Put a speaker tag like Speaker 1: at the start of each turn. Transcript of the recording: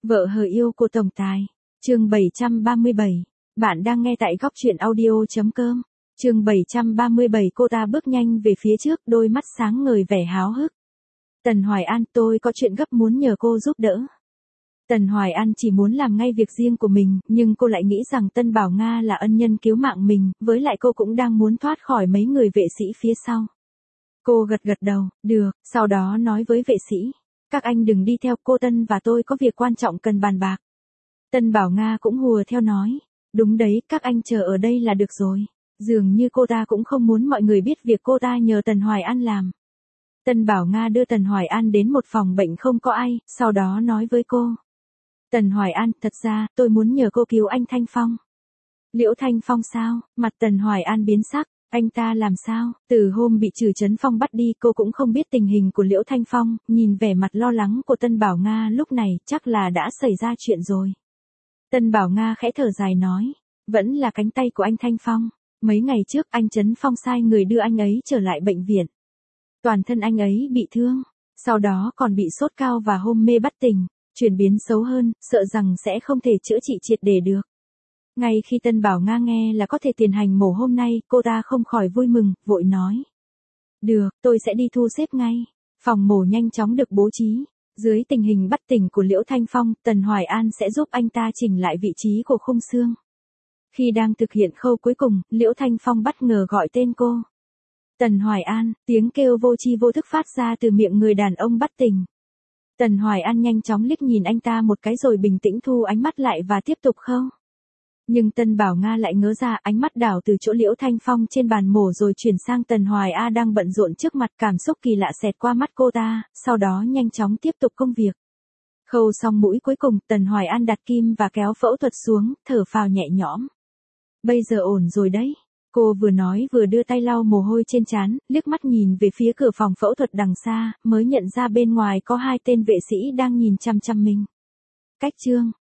Speaker 1: Vợ hờ yêu của tổng tài. Chương 737. Bạn đang nghe tại góc truyện audio.com. Chương 737. Cô ta bước nhanh về phía trước, đôi mắt sáng ngời vẻ háo hức. Tần Hoài An, tôi có chuyện gấp muốn nhờ cô giúp đỡ. Tần Hoài An chỉ muốn làm ngay việc riêng của mình, nhưng cô lại nghĩ rằng Tân Bảo Nga là ân nhân cứu mạng mình, với lại cô cũng đang muốn thoát khỏi mấy người vệ sĩ phía sau. Cô gật gật đầu, được, sau đó nói với vệ sĩ. Các anh đừng đi theo, cô Tân và tôi có việc quan trọng cần bàn bạc. Tân Bảo Nga cũng hùa theo nói. Đúng đấy, các anh chờ ở đây là được rồi. Dường như cô ta cũng không muốn mọi người biết việc cô ta nhờ Tần Hoài An làm. Tân Bảo Nga đưa Tần Hoài An đến một phòng bệnh không có ai, sau đó nói với cô. Tần Hoài An, thật ra, tôi muốn nhờ cô cứu anh Thanh Phong. Liễu Thanh Phong sao? Mặt Tần Hoài An biến sắc. Anh ta làm sao? Từ hôm bị Trừ Chấn Phong bắt đi, cô cũng không biết tình hình của Liễu Thanh Phong, nhìn vẻ mặt lo lắng của Tân Bảo Nga lúc này, chắc là đã xảy ra chuyện rồi. Tân Bảo Nga khẽ thở dài nói, vẫn là cánh tay của anh Thanh Phong. Mấy ngày trước anh Chấn Phong sai người đưa anh ấy trở lại bệnh viện. Toàn thân anh ấy bị thương, sau đó còn bị sốt cao và hôn mê bất tỉnh, chuyển biến xấu hơn, sợ rằng sẽ không thể chữa trị triệt để được. Ngay khi Tân Bảo Nga nghe là có thể tiến hành mổ hôm nay, cô ta không khỏi vui mừng, vội nói. Được, tôi sẽ đi thu xếp ngay. Phòng mổ nhanh chóng được bố trí. Dưới tình hình bất tỉnh của Liễu Thanh Phong, Tần Hoài An sẽ giúp anh ta chỉnh lại vị trí của khung xương. Khi đang thực hiện khâu cuối cùng, Liễu Thanh Phong bất ngờ gọi tên cô. Tần Hoài An, tiếng kêu vô tri vô thức phát ra từ miệng người đàn ông bất tỉnh. Tần Hoài An nhanh chóng liếc nhìn anh ta một cái rồi bình tĩnh thu ánh mắt lại và tiếp tục khâu. Nhưng Tân Bảo Nga lại ngớ ra, ánh mắt đảo từ chỗ Liễu Thanh Phong trên bàn mổ rồi chuyển sang Tần Hoài A đang bận rộn trước mặt, cảm xúc kỳ lạ xẹt qua mắt cô ta, sau đó nhanh chóng tiếp tục công việc. Khâu xong mũi cuối cùng, Tần Hoài An đặt kim và kéo phẫu thuật xuống, thở phào nhẹ nhõm. Bây giờ ổn rồi đấy. Cô vừa nói vừa đưa tay lau mồ hôi trên trán, liếc mắt nhìn về phía cửa phòng phẫu thuật đằng xa, mới nhận ra bên ngoài có hai tên vệ sĩ đang nhìn chăm chăm mình. Cách chương